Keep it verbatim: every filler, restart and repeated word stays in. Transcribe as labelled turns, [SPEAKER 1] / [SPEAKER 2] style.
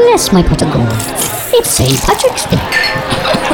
[SPEAKER 1] Yes, my pot of gold. It's Saint Patrick's Day.